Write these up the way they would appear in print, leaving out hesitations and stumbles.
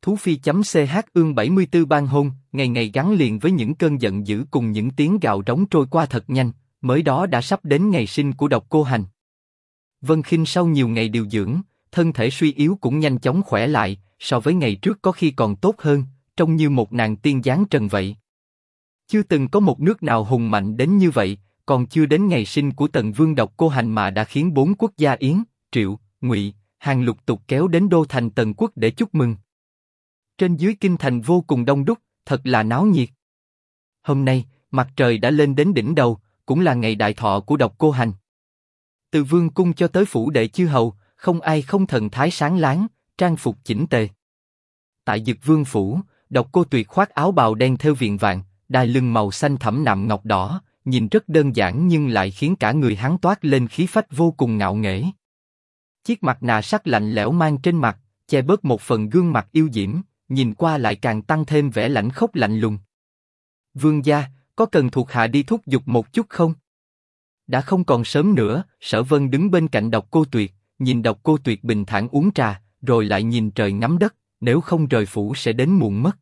Thú Phi.ch ương 74 ban hôn, ngày ngày gắn liền với những cơn giận dữ cùng những tiếng gào rống trôi qua thật nhanh, mới đó đã sắp đến ngày sinh của Độc Cô Hành. Vân Khinh sau nhiều ngày điều dưỡng, thân thể suy yếu cũng nhanh chóng khỏe lại, so với ngày trước có khi còn tốt hơn, trông như một nàng tiên giáng trần vậy. Chưa từng có một nước nào hùng mạnh đến như vậy, còn chưa đến ngày sinh của Tần Vương Độc Cô Hành mà đã khiến 4 quốc gia Yến, Triệu, Ngụy, Hàn lục tục kéo đến đô thành Tần Quốc để chúc mừng. Trên dưới kinh thành vô cùng đông đúc, thật là náo nhiệt. Hôm nay, mặt trời đã lên đến đỉnh đầu, cũng là ngày đại thọ của Độc Cô Hành. Từ vương cung cho tới phủ đệ chư hầu, không ai không thần thái sáng láng, trang phục chỉnh tề. Tại Dực Vương phủ, Độc Cô Tuyệt khoác áo bào đen thêu viền vàng, đai lưng màu xanh thẫm nạm ngọc đỏ, nhìn rất đơn giản nhưng lại khiến cả người hắn toát lên khí phách vô cùng ngạo nghễ. Chiếc mặt nạ sắc lạnh lẽo mang trên mặt, che bớt một phần gương mặt yêu diễm, nhìn qua lại càng tăng thêm vẻ lãnh khốc lạnh lùng. Vương gia, có cần thuộc hạ đi thúc giục một chút không? Đã không còn sớm nữa. Sở Vân đứng bên cạnh Độc Cô Tuyệt, nhìn Độc Cô Tuyệt bình thản uống trà, rồi lại nhìn trời ngắm đất. Nếu không rời phủ sẽ đến muộn mất.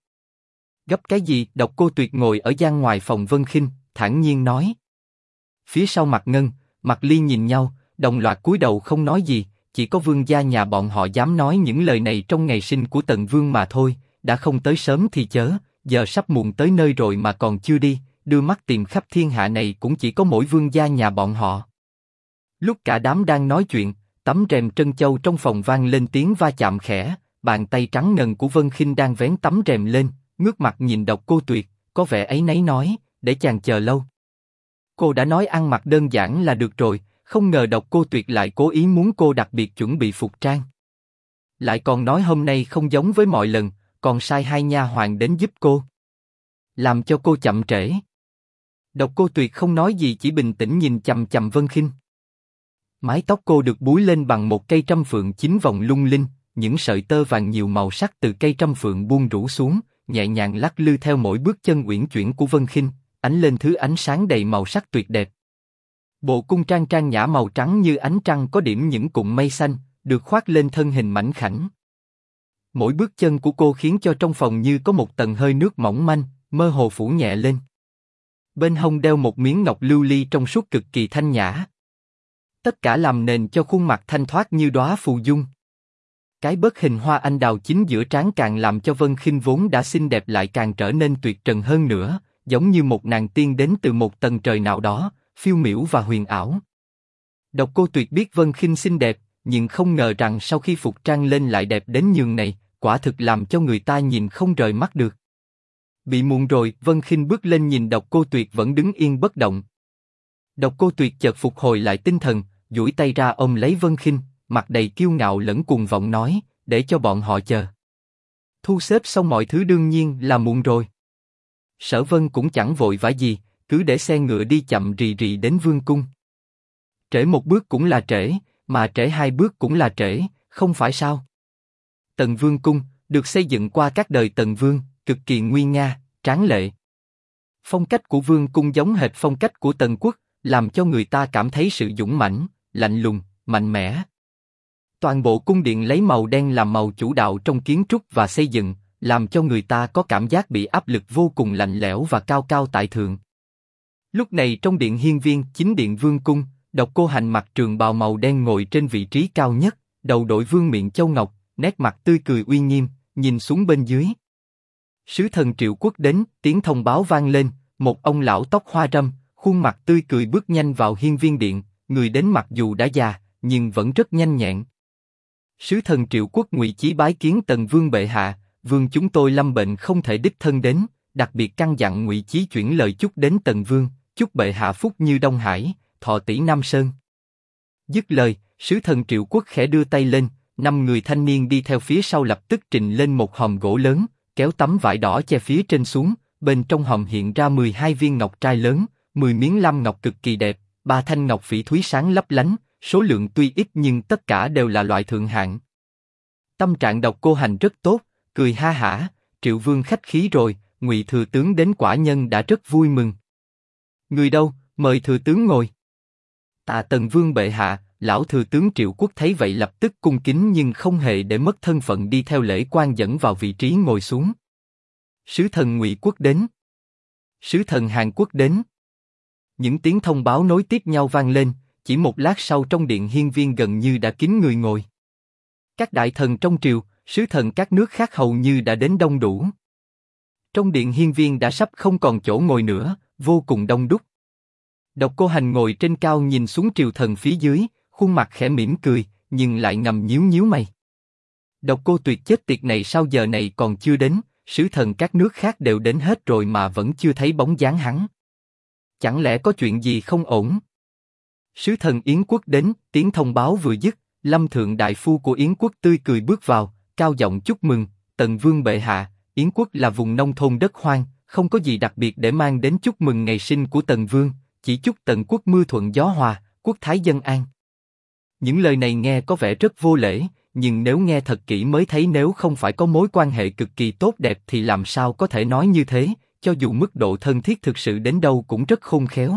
Gấp cái gì? Độc Cô Tuyệt ngồi ở gian ngoài phòng Vân Khinh, thản nhiên nói. Phía sau Mạc Ngân, Mạc Ly nhìn nhau, đồng loạt cúi đầu không nói gì. Chỉ có vương gia nhà bọn họ dám nói những lời này trong ngày sinh của Tần Vương mà thôi. Đã không tới sớm thì chớ, giờ sắp muộn tới nơi rồi mà còn chưa đi. Đưa mắt tìm khắp thiên hạ này cũng chỉ có mỗi vương gia nhà bọn họ. Lúc cả đám đang nói chuyện, tấm rèm trân châu trong phòng vang lên tiếng va chạm khẽ. Bàn tay trắng ngần của Vân Khinh đang vén tấm rèm lên, ngước mặt nhìn Độc Cô Tuyệt, có vẻ áy náy nói, để chàng chờ lâu. Cô đã nói ăn mặc đơn giản là được rồi, không ngờ Độc Cô Tuyệt lại cố ý muốn cô đặc biệt chuẩn bị phục trang. Lại còn nói hôm nay không giống với mọi lần, còn sai 2 nha hoàn đến giúp cô, làm cho cô chậm trễ. Độc Cô Tuyệt không nói gì, chỉ bình tĩnh nhìn chằm chằm Vân Khinh. Mái tóc cô được búi lên bằng một cây trăm phượng 9 vòng lung linh, những sợi tơ vàng nhiều màu sắc từ cây trăm phượng buông rủ xuống, nhẹ nhàng lắc lư theo mỗi bước chân uyển chuyển của Vân Khinh, ánh lên thứ ánh sáng đầy màu sắc tuyệt đẹp. Bộ cung trang trang nhã màu trắng như ánh trăng có điểm những cụm mây xanh, được khoác lên thân hình mảnh khảnh. Mỗi bước chân của cô khiến cho trong phòng như có một tầng hơi nước mỏng manh, mơ hồ phủ nhẹ lên. Bên hông đeo một miếng ngọc lưu ly trong suốt cực kỳ thanh nhã. Tất cả làm nền cho khuôn mặt thanh thoát như đóa phù dung. Cái bớt hình hoa anh đào chính giữa trán càng làm cho Vân Khinh vốn đã xinh đẹp lại càng trở nên tuyệt trần hơn nữa, giống như một nàng tiên đến từ một tầng trời nào đó, phiêu miểu và huyền ảo. Độc Cô Tuyệt biết Vân Khinh xinh đẹp, nhưng không ngờ rằng sau khi phục trang lên lại đẹp đến nhường này, quả thực làm cho người ta nhìn không rời mắt được. Bị muộn rồi, Vân Khinh bước lên nhìn Độc Cô Tuyệt vẫn đứng yên bất động. Độc Cô Tuyệt chợt phục hồi lại tinh thần, duỗi tay ra ôm lấy Vân Khinh, mặt đầy kiêu ngạo lẫn cuồng vọng nói, để cho bọn họ chờ. Thu xếp xong mọi thứ đương nhiên là muộn rồi. Sở Vân cũng chẳng vội vã gì, cứ để xe ngựa đi chậm rì rì đến vương cung. Trễ một bước cũng là trễ, mà trễ 2 bước cũng là trễ, không phải sao? Tần Vương cung được xây dựng qua các đời Tần Vương, cực kỳ nguy nga, tráng lệ. Phong cách của vương cung giống hệt phong cách của Tần Quốc, làm cho người ta cảm thấy sự dũng mãnh, lạnh lùng, mạnh mẽ. Toàn bộ cung điện lấy màu đen làm màu chủ đạo trong kiến trúc và xây dựng, làm cho người ta có cảm giác bị áp lực vô cùng lạnh lẽo và cao cao tại thượng. Lúc này trong điện hiên viên chính điện vương cung, Độc Cô Hành mặc trường bào màu đen ngồi trên vị trí cao nhất, đầu đội vương miện châu ngọc, nét mặt tươi cười uy nghiêm, nhìn xuống bên dưới. Sứ thần Triệu Quốc đến, tiếng thông báo vang lên, một ông lão tóc hoa râm, khuôn mặt tươi cười bước nhanh vào hiên viên điện, người đến mặc dù đã già, nhưng vẫn rất nhanh nhẹn. Sứ thần Triệu Quốc Ngụy Chí bái kiến Tần Vương bệ hạ, vương chúng tôi lâm bệnh không thể đích thân đến, đặc biệt căn dặn Ngụy Chí chuyển lời chúc đến Tần Vương, chúc bệ hạ phúc như Đông Hải, thọ tỷ Nam Sơn. Dứt lời, sứ thần Triệu Quốc khẽ đưa tay lên, 5 người thanh niên đi theo phía sau lập tức trình lên một hòm gỗ lớn, kéo tấm vải đỏ che phía trên xuống, bên trong hòm hiện ra 12 viên ngọc trai lớn, 10 miếng lam ngọc cực kỳ đẹp, 3 thanh ngọc phỉ thúy sáng lấp lánh, số lượng tuy ít nhưng tất cả đều là loại thượng hạng. Tâm trạng Độc Cô Hành rất tốt, cười ha hả, Triệu Vương khách khí rồi, Ngụy thừa tướng đến quả nhân đã rất vui mừng. Người đâu, mời thừa tướng ngồi. Tạ Tần Vương bệ hạ, Lão thừa tướng Triệu Quốc thấy vậy lập tức cung kính nhưng không hề để mất thân phận đi theo lễ quan dẫn vào vị trí ngồi xuống. Sứ thần Ngụy Quốc đến. Sứ thần Hàn Quốc đến. Những tiếng thông báo nối tiếp nhau vang lên, chỉ một lát sau trong điện hiên viên gần như đã kín người ngồi. Các đại thần trong triều, sứ thần các nước khác hầu như đã đến đông đủ. Trong điện hiên viên đã sắp không còn chỗ ngồi nữa, vô cùng đông đúc. Độc Cô Hành ngồi trên cao nhìn xuống triều thần phía dưới, khuôn mặt khẽ mỉm cười, nhưng lại ngầm nhíu nhíu mày. Độc Cô Tuyệt chết tiệt này sao giờ này còn chưa đến, sứ thần các nước khác đều đến hết rồi mà vẫn chưa thấy bóng dáng hắn. Chẳng lẽ có chuyện gì không ổn? Sứ thần Yến Quốc đến, tiếng thông báo vừa dứt, Lâm Thượng đại phu của Yến Quốc tươi cười bước vào, cao giọng chúc mừng, Tần Vương bệ hạ. Yến Quốc là vùng nông thôn đất hoang, không có gì đặc biệt để mang đến chúc mừng ngày sinh của Tần Vương, chỉ chúc Tần Quốc mưa thuận gió hòa, quốc thái dân an. Những lời này nghe có vẻ rất vô lễ, nhưng nếu nghe thật kỹ mới thấy nếu không phải có mối quan hệ cực kỳ tốt đẹp thì làm sao có thể nói như thế, cho dù mức độ thân thiết thực sự đến đâu cũng rất khôn khéo.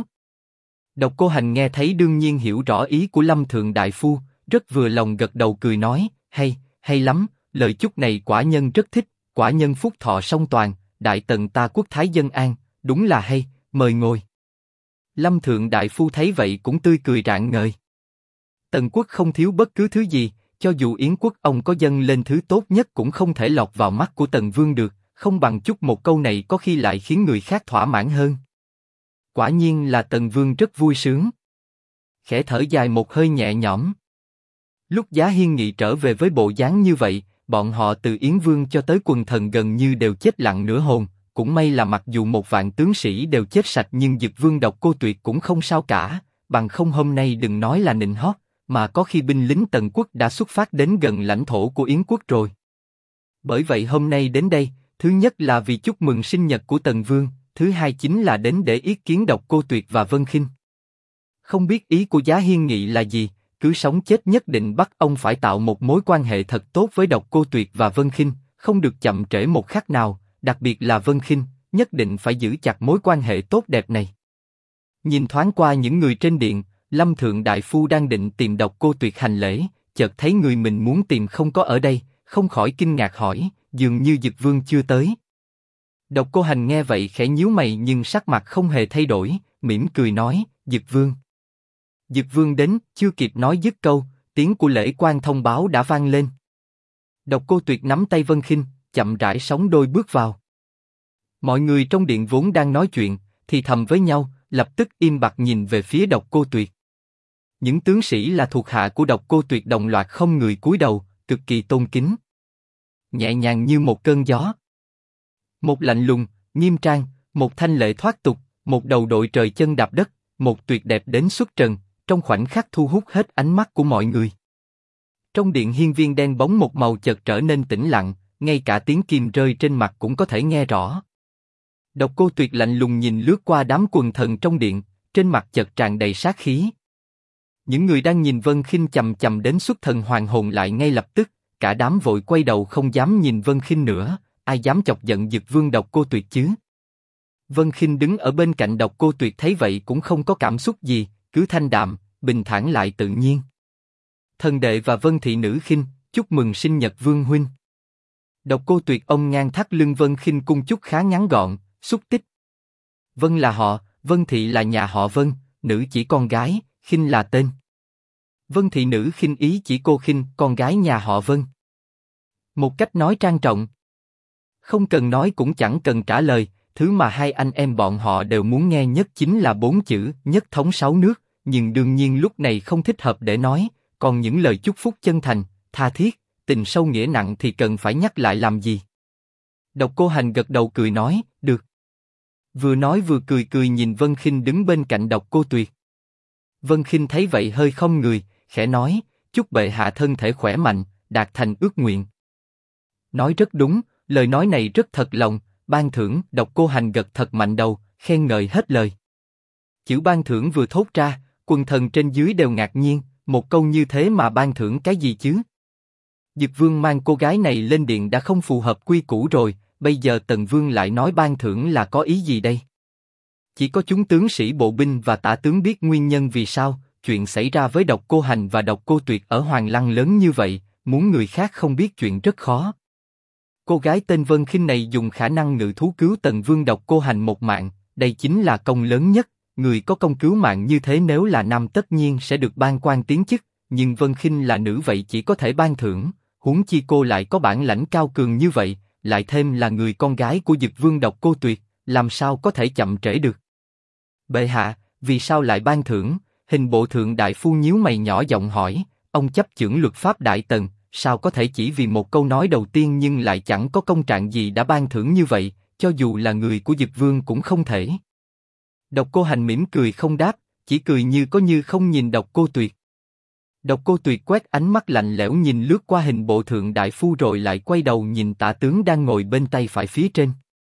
Độc Cô Hành nghe thấy đương nhiên hiểu rõ ý của Lâm Thượng đại phu, rất vừa lòng gật đầu cười nói, hay lắm, lời chúc này quả nhân rất thích, quả nhân phúc thọ song toàn, đại tần ta quốc thái dân an, đúng là hay, mời ngồi. Lâm Thượng đại phu thấy vậy cũng tươi cười rạng ngời. Tần Quốc không thiếu bất cứ thứ gì, cho dù Yến Quốc ông có dâng lên thứ tốt nhất cũng không thể lọt vào mắt của Tần Vương được, không bằng chúc một câu này có khi lại khiến người khác thỏa mãn hơn. Quả nhiên là Tần Vương rất vui sướng. Khẽ thở dài một hơi nhẹ nhõm. Lúc Giá Hiên Nghị trở về với bộ dáng như vậy, bọn họ từ Yến Vương cho tới quần thần gần như đều chết lặng nửa hồn. Cũng may là mặc dù 1.000 tướng sĩ đều chết sạch nhưng Dực Vương Độc Cô Tuyệt cũng không sao cả, bằng không hôm nay đừng nói là nịnh hót, mà có khi binh lính Tần Quốc đã xuất phát đến gần lãnh thổ của Yến Quốc rồi. Bởi vậy hôm nay đến đây, thứ nhất là vì chúc mừng sinh nhật của Tần Vương, thứ hai chính là đến để yết kiến Độc Cô Tuyệt và Vân Khinh. Không biết ý của Giá Hiên Nghị là gì, cứ sống chết nhất định bắt ông phải tạo một mối quan hệ thật tốt với Độc Cô Tuyệt và Vân Khinh, không được chậm trễ một khắc nào, đặc biệt là Vân Khinh, nhất định phải giữ chặt mối quan hệ tốt đẹp này. Nhìn thoáng qua những người trên điện, Lâm Thượng đại phu đang định tìm Độc Cô Tuyệt hành lễ, chợt thấy người mình muốn tìm không có ở đây, không khỏi kinh ngạc hỏi, dường như Dực Vương chưa tới. Độc Cô Hành nghe vậy khẽ nhíu mày nhưng sắc mặt không hề thay đổi, mỉm cười nói, Dực Vương. Dực Vương đến, chưa kịp nói dứt câu, tiếng của lễ quan thông báo đã vang lên. Độc Cô Tuyệt nắm tay Vân Khinh, chậm rãi sóng đôi bước vào. Mọi người trong điện vốn đang nói chuyện, thì thầm với nhau, lập tức im bặt nhìn về phía Độc Cô Tuyệt. Những tướng sĩ là thuộc hạ của Độc Cô Tuyệt đồng loạt không người cúi đầu, cực kỳ tôn kính. Nhẹ nhàng như một cơn gió. Một lạnh lùng, nghiêm trang, một thanh lệ thoát tục, một đầu đội trời chân đạp đất, một tuyệt đẹp đến xuất trần, trong khoảnh khắc thu hút hết ánh mắt của mọi người. Trong điện hiên viên đen bóng một màu chợt trở nên tĩnh lặng, ngay cả tiếng kim rơi trên mặt cũng có thể nghe rõ. Độc Cô Tuyệt lạnh lùng nhìn lướt qua đám quần thần trong điện, trên mặt chợt tràn đầy sát khí. Những người đang nhìn Vân Khinh chầm chầm đến xuất thần hoàn hồn lại ngay lập tức, cả đám vội quay đầu không dám nhìn Vân Khinh nữa, ai dám chọc giận Dực Vương Độc Cô Tuyệt chứ? Vân Khinh đứng ở bên cạnh Độc Cô Tuyệt thấy vậy cũng không có cảm xúc gì, cứ thanh đạm, bình thản lại tự nhiên. Thần đệ và Vân thị nữ Khinh, chúc mừng sinh nhật Vương huynh. Độc Cô Tuyệt ông ngang thắt lưng Vân Khinh cung chúc khá ngắn gọn, xúc tích. Vân là họ, Vân thị là nhà họ Vân, nữ chỉ con gái, Khinh là tên. Vân thị nữ Khinh ý chỉ cô Khinh, con gái nhà họ Vân. Một cách nói trang trọng. Không cần nói cũng chẳng cần trả lời, thứ mà hai anh em bọn họ đều muốn nghe nhất chính là 4 chữ nhất thống 6 nước, nhưng đương nhiên lúc này không thích hợp để nói, còn những lời chúc phúc chân thành, tha thiết, tình sâu nghĩa nặng thì cần phải nhắc lại làm gì. Độc Cô Hành gật đầu cười nói, được. Vừa nói vừa cười cười nhìn Vân Khinh đứng bên cạnh Độc Cô Tuyệt. Vân Khinh thấy vậy hơi khom người, khẽ nói, chúc bệ hạ thân thể khỏe mạnh, đạt thành ước nguyện. Nói rất đúng, lời nói này rất thật lòng, ban thưởng. Độc Cô Hành gật thật mạnh đầu, khen ngợi hết lời. Chữ ban thưởng vừa thốt ra, quần thần trên dưới đều ngạc nhiên, một câu như thế mà ban thưởng cái gì chứ? Dực Vương mang cô gái này lên điện đã không phù hợp quy củ rồi, bây giờ Tần Vương lại nói ban thưởng là có ý gì đây? Chỉ có chúng tướng sĩ bộ binh và tả tướng biết nguyên nhân vì sao, chuyện xảy ra với Độc Cô Hành và Độc Cô Tuyệt ở Hoàng Lăng lớn như vậy, muốn người khác không biết chuyện rất khó. Cô gái tên Vân Khinh này dùng khả năng ngự thú cứu Tần Vương Độc Cô Hành một mạng, đây chính là công lớn nhất. Người có công cứu mạng như thế nếu là nam tất nhiên sẽ được ban quan tiến chức, nhưng Vân Khinh là nữ vậy chỉ có thể ban thưởng. Huống chi cô lại có bản lãnh cao cường như vậy, lại thêm là người con gái của Dực Vương Độc Cô Tuyệt, làm sao có thể chậm trễ được? Bệ hạ, vì sao lại ban thưởng? Hình bộ thượng đại phu nhíu mày nhỏ giọng hỏi. Ông chấp chưởng luật pháp Đại Tần, sao có thể chỉ vì một câu nói đầu tiên nhưng lại chẳng có công trạng gì đã ban thưởng như vậy? Cho dù là người của Dực Vương cũng không thể. Độc Cô Hành mỉm cười không đáp, chỉ cười như có như không nhìn Độc Cô Tuyệt. Độc Cô Tuyệt quét ánh mắt lạnh lẽo nhìn lướt qua hình bộ thượng đại phu rồi lại quay đầu nhìn Tạ tướng đang ngồi bên tay phải phía trên.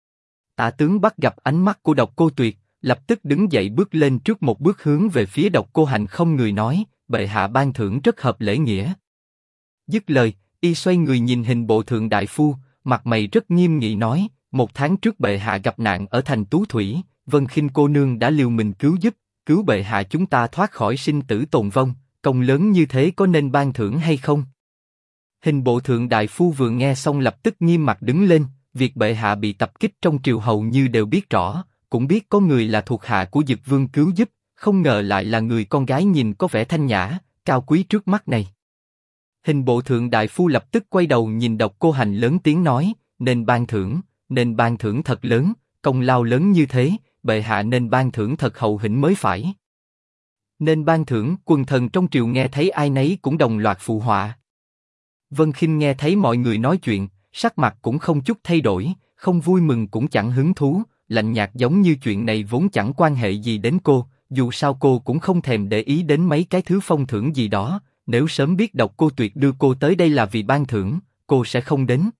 Tạ tướng bắt gặp ánh mắt của Độc Cô Tuyệt, lập tức đứng dậy bước lên trước một bước hướng về phía Độc Cô Hành không người nói, bệ hạ ban thưởng rất hợp lễ nghĩa. Dứt lời, y xoay người nhìn hình bộ thượng đại phu, mặt mày rất nghiêm nghị nói, 1 tháng trước bệ hạ gặp nạn ở thành Tú Thủy, Vân Khinh cô nương đã liều mình cứu giúp, cứu bệ hạ chúng ta thoát khỏi sinh tử tồn vong, công lớn như thế có nên ban thưởng hay không? Hình bộ thượng đại phu vừa nghe xong lập tức nghiêm mặt đứng lên, việc bệ hạ bị tập kích trong triều hầu như đều biết rõ, cũng biết có người là thuộc hạ của Dực Vương cứu giúp, không ngờ lại là người con gái nhìn có vẻ thanh nhã, cao quý trước mắt này. Hình bộ thượng đại phu lập tức quay đầu nhìn Độc Cô Hành lớn tiếng nói, nên ban thưởng thật lớn, công lao lớn như thế, bệ hạ nên ban thưởng thật hậu hĩnh mới phải. Nên ban thưởng, quần thần trong triều nghe thấy ai nấy cũng đồng loạt phụ họa. Vân Khinh nghe thấy mọi người nói chuyện, sắc mặt cũng không chút thay đổi, không vui mừng cũng chẳng hứng thú, lạnh nhạt giống như chuyện này vốn chẳng quan hệ gì đến cô, dù sao cô cũng không thèm để ý đến mấy cái thứ phong thưởng gì đó, nếu sớm biết Độc Cô Tuyệt đưa cô tới đây là vì ban thưởng, cô sẽ không đến.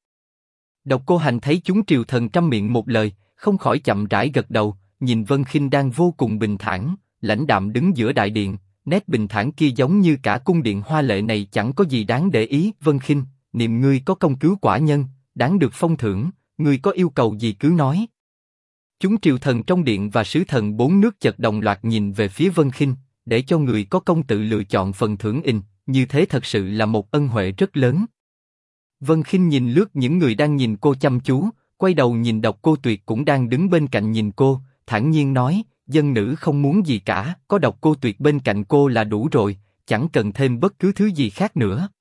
Độc Cô Hành thấy chúng triều thần trăm miệng một lời, không khỏi chậm rãi gật đầu, nhìn Vân Khinh đang vô cùng bình thản, lãnh đạm đứng giữa đại điện, nét bình thản kia giống như cả cung điện hoa lệ này chẳng có gì đáng để ý. Vân Khinh, niệm ngươi có công cứu quả nhân, đáng được phong thưởng, ngươi có yêu cầu gì cứ nói. Chúng triều thần trong điện và sứ thần 4 nước chợt đồng loạt nhìn về phía Vân Khinh, để cho người có công tự lựa chọn phần thưởng như thế thật sự là một ân huệ rất lớn. Vân Khinh nhìn lướt những người đang nhìn cô chăm chú, quay đầu nhìn Độc Cô Tuyệt cũng đang đứng bên cạnh nhìn cô, thản nhiên nói, dân nữ không muốn gì cả, có Độc Cô Tuyệt bên cạnh cô là đủ rồi, chẳng cần thêm bất cứ thứ gì khác nữa.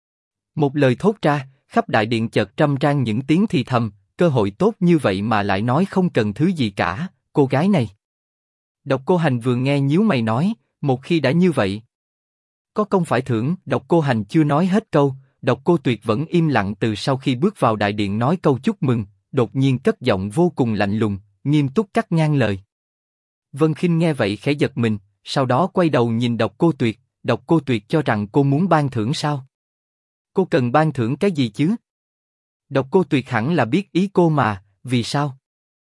Một lời thốt ra, khắp đại điện chợt trăm trang những tiếng thì thầm, cơ hội tốt như vậy mà lại nói không cần thứ gì cả, cô gái này. Độc Cô Hành vừa nghe nhíu mày nói, một khi đã như vậy, có công phải thưởng. Độc Cô Hành chưa nói hết câu, Độc Cô Tuyệt vẫn im lặng từ sau khi bước vào đại điện nói câu chúc mừng, đột nhiên cất giọng vô cùng lạnh lùng, nghiêm túc cắt ngang lời. Vân Khinh nghe vậy khẽ giật mình, sau đó quay đầu nhìn Độc Cô Tuyệt. Độc Cô Tuyệt cho rằng cô muốn ban thưởng sao? Cô cần ban thưởng cái gì chứ? Độc Cô Tuyệt hẳn là biết ý cô mà, vì sao?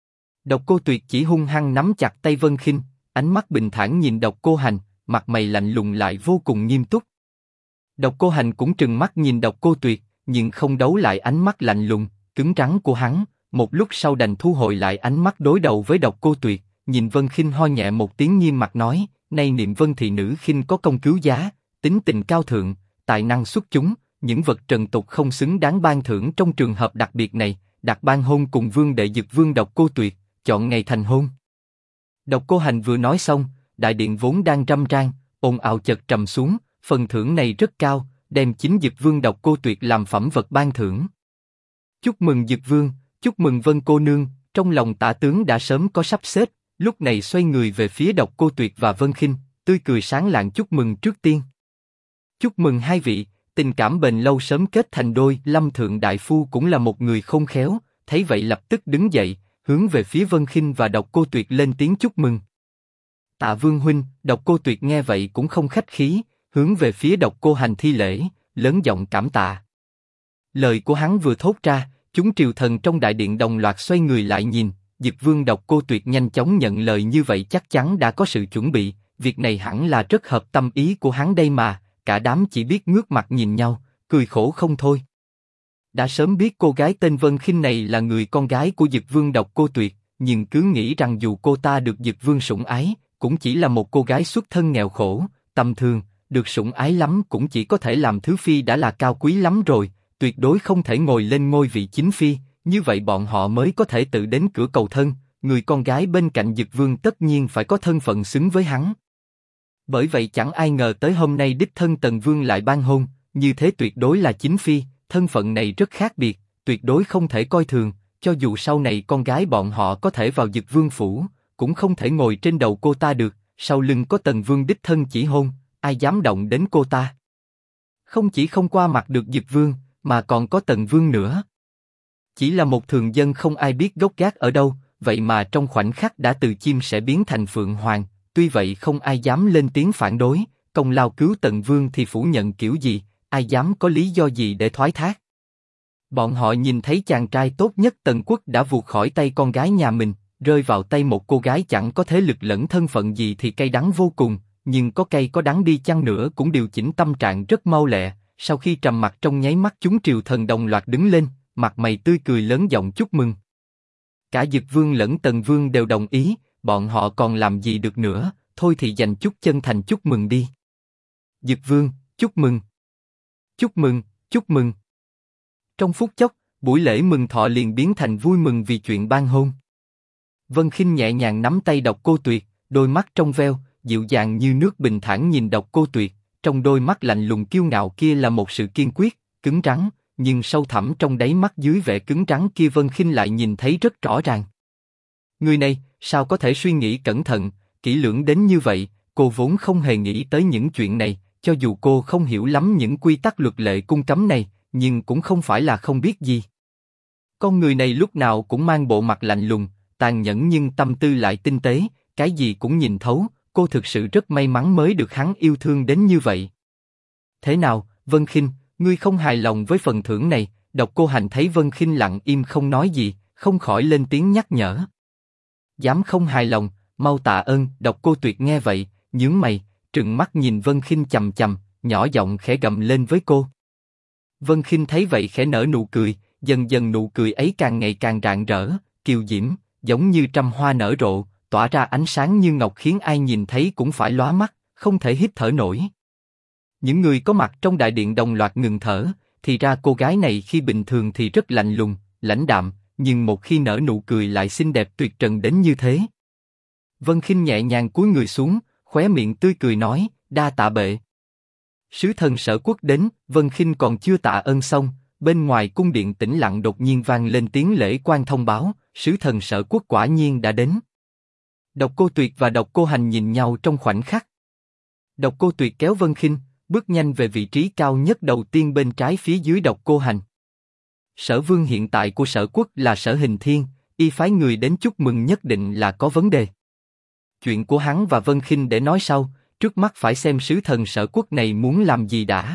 Độc Cô Tuyệt chỉ hung hăng nắm chặt tay Vân Khinh, ánh mắt bình thản nhìn Độc Cô Hành, mặt mày lạnh lùng lại vô cùng nghiêm túc. Độc Cô Hành cũng trừng mắt nhìn Độc Cô Tuyệt, nhưng không đấu lại ánh mắt lạnh lùng, cứng rắn của hắn. Một lúc sau đành thu hồi lại ánh mắt đối đầu với Độc Cô Tuyệt, nhìn Vân Khinh ho nhẹ một tiếng nghiêm mặt nói: nay niệm Vân thị nữ Khinh có công cứu giá, tính tình cao thượng, tài năng xuất chúng, những vật trần tục không xứng đáng ban thưởng trong trường hợp đặc biệt này, đặt ban hôn cùng vương đệ Dực Vương Độc Cô Tuyệt, chọn ngày thành hôn. Độc Cô Hành vừa nói xong, đại điện vốn đang râm ran, ồn ào chợt trầm xuống, phần thưởng này rất cao, đem chính Dực Vương Độc Cô Tuyệt làm phẩm vật ban thưởng. Chúc mừng Dực Vương, chúc mừng Vân cô nương. Trong lòng Tả tướng đã sớm có sắp xếp, lúc này xoay người về phía Độc Cô Tuyệt và Vân Khinh, tươi cười sáng lạng chúc mừng trước tiên. Chúc mừng hai vị, tình cảm bền lâu sớm kết thành đôi. Lâm Thượng đại phu cũng là một người khôn khéo, thấy vậy lập tức đứng dậy, hướng về phía Vân Khinh và Độc Cô Tuyệt lên tiếng chúc mừng. Tạ Vương huynh. Độc Cô Tuyệt nghe vậy cũng không khách khí, hướng về phía Độc Cô Hành thi lễ, lớn giọng cảm tạ. Lời của hắn vừa thốt ra, chúng triều thần trong đại điện đồng loạt xoay người lại nhìn. Dực Vương Độc Cô Tuyệt nhanh chóng nhận lời như vậy chắc chắn đã có sự chuẩn bị, việc này hẳn là rất hợp tâm ý của hắn đây mà. Cả đám chỉ biết ngước mặt nhìn nhau, cười khổ không thôi. Đã sớm biết cô gái tên Vân Khinh này là người con gái của Dực Vương Độc Cô Tuyệt, nhưng cứ nghĩ rằng dù cô ta được Dực Vương sủng ái, cũng chỉ là một cô gái xuất thân nghèo khổ, tầm thường, được sủng ái lắm cũng chỉ có thể làm thứ phi đã là cao quý lắm rồi, tuyệt đối không thể ngồi lên ngôi vị chính phi, như vậy bọn họ mới có thể tự đến cửa cầu thân, người con gái bên cạnh Dực Vương tất nhiên phải có thân phận xứng với hắn. Bởi vậy chẳng ai ngờ tới hôm nay đích thân Tần Vương lại ban hôn, như thế tuyệt đối là chính phi, thân phận này rất khác biệt, tuyệt đối không thể coi thường, cho dù sau này con gái bọn họ có thể vào Dực Vương phủ, cũng không thể ngồi trên đầu cô ta được, sau lưng có Tần Vương đích thân chỉ hôn, ai dám động đến cô ta. Không chỉ không qua mặt được Dực Vương, mà còn có Tần Vương nữa. Chỉ là một thường dân không ai biết gốc gác ở đâu, vậy mà trong khoảnh khắc đã từ chim sẻ biến thành phượng hoàng, tuy vậy không ai dám lên tiếng phản đối, công lao cứu Tần Vương thì phủ nhận kiểu gì, ai dám có lý do gì để thoái thác. Bọn họ nhìn thấy chàng trai tốt nhất Tần Quốc đã vụt khỏi tay con gái nhà mình, rơi vào tay một cô gái chẳng có thế lực lẫn thân phận gì thì cay đắng vô cùng, nhưng có cay có đắng đi chăng nữa cũng điều chỉnh tâm trạng rất mau lẹ, sau khi trầm mặc trong nháy mắt chúng triều thần đồng loạt đứng lên, mặt mày tươi cười lớn giọng chúc mừng. Cả Dực Vương lẫn Tần Vương đều đồng ý, bọn họ còn làm gì được nữa, thôi thì dành chút chân thành chúc mừng đi. Dực Vương, chúc mừng. Chúc mừng, chúc mừng. Trong phút chốc, buổi lễ mừng thọ liền biến thành vui mừng vì chuyện ban hôn. Vân Khinh nhẹ nhàng nắm tay Độc Cô Tuyệt, đôi mắt trong veo, dịu dàng như nước bình thản nhìn Độc Cô Tuyệt, trong đôi mắt lạnh lùng kiêu ngạo kia là một sự kiên quyết, cứng rắn, nhưng sâu thẳm trong đáy mắt dưới vẻ cứng rắn kia Vân Khinh lại nhìn thấy rất rõ ràng. Người này, sao có thể suy nghĩ cẩn thận, kỹ lưỡng đến như vậy, cô vốn không hề nghĩ tới những chuyện này, cho dù cô không hiểu lắm những quy tắc luật lệ cung cấm này, nhưng cũng không phải là không biết gì. Con người này lúc nào cũng mang bộ mặt lạnh lùng, tàn nhẫn nhưng tâm tư lại tinh tế, cái gì cũng nhìn thấu, cô thực sự rất may mắn mới được hắn yêu thương đến như vậy. Thế nào, Vân Khinh, ngươi không hài lòng với phần thưởng này? Độc Cô Hành thấy Vân Khinh lặng im không nói gì, không khỏi lên tiếng nhắc nhở. Dám không hài lòng, mau tạ ơn. Độc Cô Tuyệt nghe vậy, nhướng mày, trừng mắt nhìn Vân Khinh chằm chằm, nhỏ giọng khẽ gầm lên với cô. Vân Khinh thấy vậy khẽ nở nụ cười, dần dần nụ cười ấy càng ngày càng rạng rỡ, kiều diễm, giống như trăm hoa nở rộ, tỏa ra ánh sáng như ngọc khiến ai nhìn thấy cũng phải lóa mắt, không thể hít thở nổi. Những người có mặt trong đại điện đồng loạt ngừng thở, thì ra cô gái này khi bình thường thì rất lạnh lùng, lãnh đạm, nhưng một khi nở nụ cười lại xinh đẹp tuyệt trần đến như thế. Vân Khinh nhẹ nhàng cúi người xuống, khóe miệng tươi cười nói, đa tạ bệ. Sứ thần Sở Quốc đến. Vân Khinh còn chưa tạ ơn xong, bên ngoài cung điện tĩnh lặng đột nhiên vang lên tiếng lễ quan thông báo, sứ thần Sở Quốc quả nhiên đã đến. Độc Cô Tuyệt và Độc Cô Hành nhìn nhau trong khoảnh khắc. Độc Cô Tuyệt kéo Vân Khinh, bước nhanh về vị trí cao nhất đầu tiên bên trái phía dưới Độc Cô Hành. Sở Vương hiện tại của Sở Quốc là Sở Hình Thiên, y phái người đến chúc mừng nhất định là có vấn đề. Chuyện của hắn và Vân Khinh để nói sau, trước mắt phải xem sứ thần Sở Quốc này muốn làm gì đã.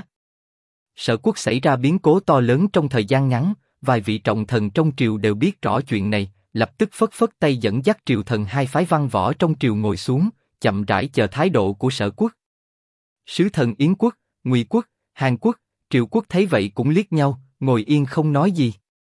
Sở Quốc xảy ra biến cố to lớn trong thời gian ngắn, vài vị trọng thần trong triều đều biết rõ chuyện này, lập tức phất phất tay dẫn dắt triều thần hai phái văn võ trong triều ngồi xuống, chậm rãi chờ thái độ của Sở Quốc. Sứ thần Yến Quốc, Ngụy Quốc, Hàn Quốc, Triệu Quốc thấy vậy cũng liếc nhau, ngồi yên không nói gì.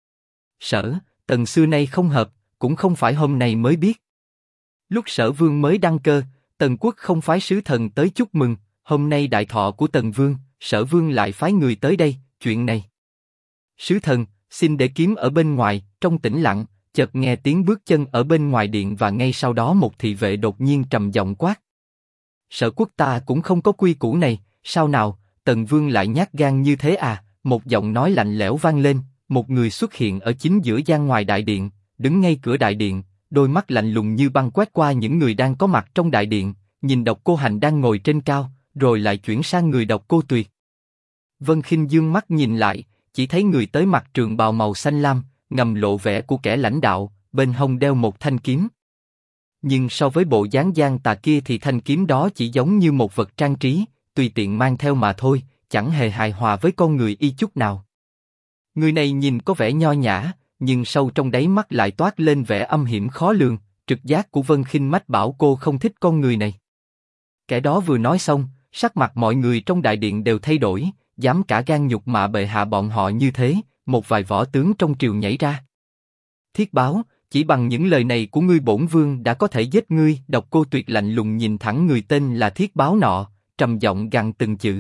Sở, Tần xưa nay không hợp, cũng không phải hôm nay mới biết. Lúc Sở Vương mới đăng cơ, Tần Quốc không phái sứ thần tới chúc mừng, hôm nay đại thọ của Tần Vương, Sở Vương lại phái người tới đây, chuyện này. Sứ thần, xin để kiếm ở bên ngoài. Trong tĩnh lặng, chợt nghe tiếng bước chân ở bên ngoài điện và ngay sau đó một thị vệ đột nhiên trầm giọng quát. Sở Quốc ta cũng không có quy củ này, sao nào, Tần Vương lại nhát gan như thế à? Một giọng nói lạnh lẽo vang lên, một người xuất hiện ở chính giữa gian ngoài đại điện, đứng ngay cửa đại điện, đôi mắt lạnh lùng như băng quét qua những người đang có mặt trong đại điện, nhìn Độc Cô Hành đang ngồi trên cao, rồi lại chuyển sang người Độc Cô Tuyệt. Vân Khinh dương mắt nhìn lại, chỉ thấy người tới mặc trường bào màu xanh lam, ngầm lộ vẻ của kẻ lãnh đạo, bên hông đeo một thanh kiếm. Nhưng so với bộ dáng gian tà kia thì thanh kiếm đó chỉ giống như một vật trang trí, tùy tiện mang theo mà thôi, chẳng hề hài hòa với con người y chút nào. Người này nhìn có vẻ nho nhã, nhưng sâu trong đáy mắt lại toát lên vẻ âm hiểm khó lường. Trực giác của Vân Khinh mách bảo cô không thích con người này. Kẻ đó vừa nói xong, sắc mặt mọi người trong đại điện đều thay đổi, dám cả gan nhục mạ bệ hạ bọn họ như thế. Một vài võ tướng trong triều nhảy ra. Thiết báo, chỉ bằng những lời này của ngươi bổn vương đã có thể giết ngươi. Độc Cô Tuyệt lạnh lùng nhìn thẳng người tên là Thiết báo nọ, trầm giọng gằn từng chữ.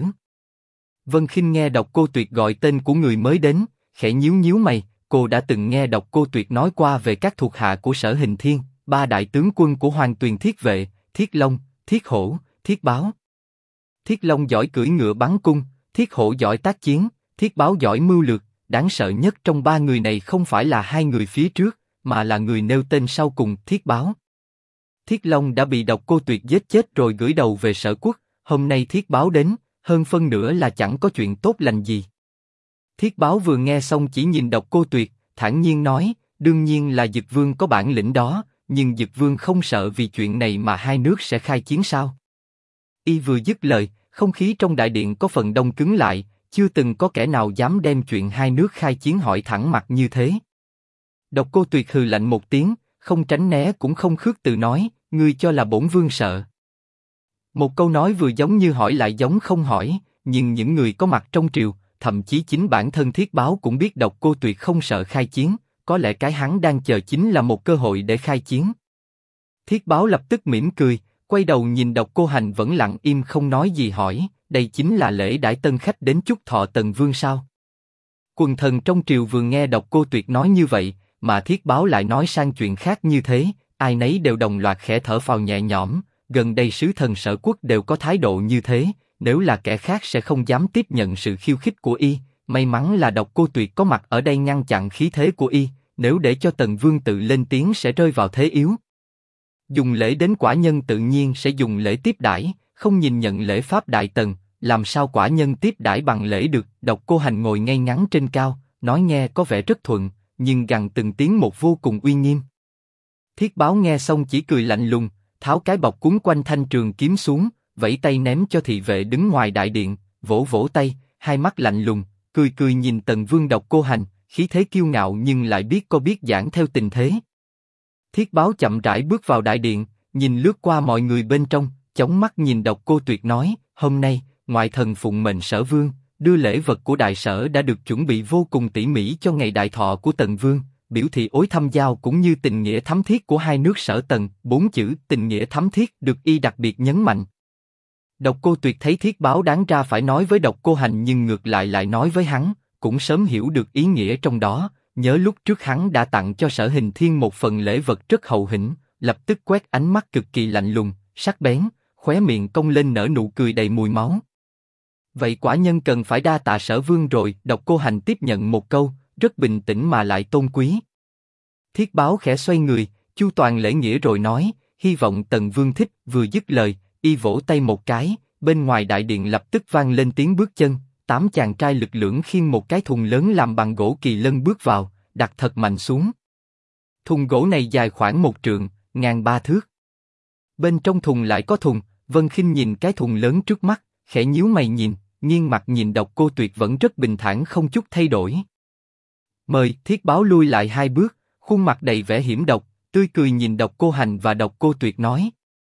Vân Khinh nghe Độc Cô Tuyệt gọi tên của người mới đến, khẽ nhíu nhíu mày, cô đã từng nghe Độc Cô Tuyệt nói qua về các thuộc hạ của Sở Hình Thiên, ba đại tướng quân của Hoàng Tuyền Thiết Vệ, Thiết Long, Thiết Hổ, Thiết Báo. Thiết Long giỏi cưỡi ngựa bắn cung, Thiết Hổ giỏi tác chiến, Thiết Báo giỏi mưu lược, đáng sợ nhất trong ba người này không phải là hai người phía trước, mà là người nêu tên sau cùng, Thiết Báo. Thiết Long đã bị Độc Cô Tuyệt giết chết rồi gửi đầu về Sở Quốc, hôm nay Thiết Báo đến, hơn phân nửa là chẳng có chuyện tốt lành gì. Thiết Báo vừa nghe xong chỉ nhìn Độc Cô Tuyệt, thản nhiên nói, đương nhiên là Dực Vương có bản lĩnh đó, nhưng Dực Vương không sợ vì chuyện này mà hai nước sẽ khai chiến sao? Y vừa dứt lời, không khí trong đại điện có phần đông cứng lại, chưa từng có kẻ nào dám đem chuyện hai nước khai chiến hỏi thẳng mặt như thế. Độc Cô Tuyệt hừ lạnh một tiếng, không tránh né cũng không khước từ nói, ngươi cho là bổn vương sợ? Một câu nói vừa giống như hỏi lại giống không hỏi, nhưng những người có mặt trong triều, thậm chí chính bản thân Thiết Báo cũng biết Độc Cô Tuyệt không sợ khai chiến, có lẽ cái hắn đang chờ chính là một cơ hội để khai chiến. Thiết Báo lập tức mỉm cười, quay đầu nhìn Độc Cô Hành vẫn lặng im không nói gì hỏi, đây chính là lễ đãi tân khách đến chúc thọ Tần Vương sao? Quần thần trong triều vừa nghe Độc Cô Tuyệt nói như vậy, mà Thiết Báo lại nói sang chuyện khác như thế, ai nấy đều đồng loạt khẽ thở phào nhẹ nhõm. Gần đây sứ thần Sở Quốc đều có thái độ như thế, nếu là kẻ khác sẽ không dám tiếp nhận sự khiêu khích của y. May mắn là Độc Cô Tuyệt có mặt ở đây ngăn chặn khí thế của y, nếu để cho Tần Vương tự lên tiếng sẽ rơi vào thế yếu. Dùng lễ đến quả nhân tự nhiên sẽ dùng lễ tiếp đãi, không nhìn nhận lễ pháp đại tần, làm sao quả nhân tiếp đãi bằng lễ được? Độc Cô Hành ngồi ngay ngắn trên cao, nói nghe có vẻ rất thuận, nhưng gằn từng tiếng một vô cùng uy nghiêm. Thiết Báo nghe xong chỉ cười lạnh lùng, tháo cái bọc cuốn quanh thanh trường kiếm xuống, vẫy tay ném cho thị vệ đứng ngoài đại điện, vỗ vỗ tay, hai mắt lạnh lùng, cười cười nhìn Tần Vương Độc Cô Hành, khí thế kiêu ngạo nhưng lại biết giảng theo tình thế. Thiết Báo chậm rãi bước vào đại điện, nhìn lướt qua mọi người bên trong, chóng mắt nhìn Độc Cô Tuyệt nói, hôm nay, ngoại thần phụng mệnh Sở Vương, đưa lễ vật của đại sở đã được chuẩn bị vô cùng tỉ mỉ cho ngày đại thọ của Tần Vương, biểu thị ối thăm giao cũng như tình nghĩa thắm thiết của hai nước Sở Tần. 4 chữ tình nghĩa thắm thiết được y đặc biệt nhấn mạnh. Độc Cô Tuyệt thấy Thiết Báo đáng ra phải nói với Độc Cô Hành nhưng ngược lại nói với hắn, cũng sớm hiểu được ý nghĩa trong đó. Nhớ lúc trước hắn đã tặng cho Sở Hình Thiên một phần lễ vật rất hậu hĩnh, lập tức quét ánh mắt cực kỳ lạnh lùng, sắc bén, khóe miệng cong lên nở nụ cười đầy mùi máu. Vậy quả nhân cần phải đa tạ Sở Vương rồi. Độc Cô Hành tiếp nhận một câu, rất bình tĩnh mà lại tôn quý. Thiết Báo khẽ xoay người, chu toàn lễ nghĩa rồi nói, hy vọng Tần Vương thích. Vừa dứt lời, y vỗ tay một cái, bên ngoài đại điện lập tức vang lên tiếng bước chân. 8 chàng trai lực lưỡng khiêng một cái thùng lớn làm bằng gỗ kỳ lân bước vào, đặt thật mạnh xuống. Thùng gỗ này dài khoảng 1 trượng, ngang 3 thước. Bên trong thùng lại có thùng. Vân Khinh nhìn cái thùng lớn trước mắt, khẽ nhíu mày nhìn, nghiêng mặt nhìn Độc Cô Tuyệt vẫn rất bình thản không chút thay đổi. Mời. Thiết Báo lui lại 2 bước, khuôn mặt đầy vẻ hiểm độc, tươi cười nhìn Độc Cô Hành và Độc Cô Tuyệt nói.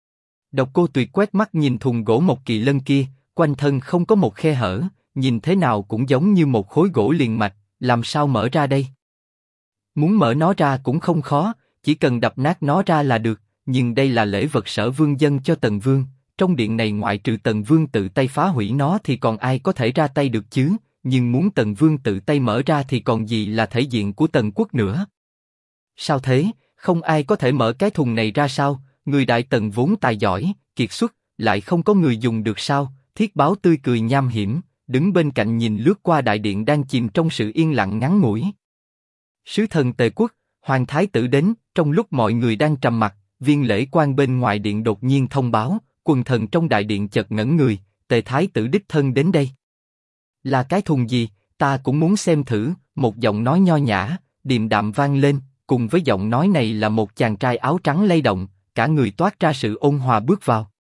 Độc Cô Tuyệt quét mắt nhìn thùng gỗ một kỳ lân kia, quanh thân không có một khe hở, nhìn thế nào cũng giống như một khối gỗ liền mạch, làm sao mở ra đây? Muốn mở nó ra cũng không khó, chỉ cần đập nát nó ra là được, nhưng đây là lễ vật Sở Vương dâng cho Tần Vương, trong điện này ngoại trừ Tần Vương tự tay phá hủy nó thì còn ai có thể ra tay được chứ, nhưng muốn Tần Vương tự tay mở ra thì còn gì là thể diện của Tần Quốc nữa. Sao thế, không ai có thể mở cái thùng này ra sao? Người Đại Tần vốn tài giỏi, kiệt xuất, lại không có người dùng được sao? Thiết Báo tươi cười nham hiểm, đứng bên cạnh nhìn lướt qua đại điện đang chìm trong sự yên lặng ngắn ngủi. Sứ thần Tề Quốc, Hoàng Thái tử đến. Trong lúc mọi người đang trầm mặc, viên lễ quan bên ngoài điện đột nhiên thông báo, quần thần trong đại điện chợt ngẩn người, Tề Thái tử đích thân đến đây. Là cái thùng gì? Ta cũng muốn xem thử. Một giọng nói nho nhã, điềm đạm vang lên, cùng với giọng nói này là một chàng trai áo trắng lay động, cả người toát ra sự ôn hòa bước vào.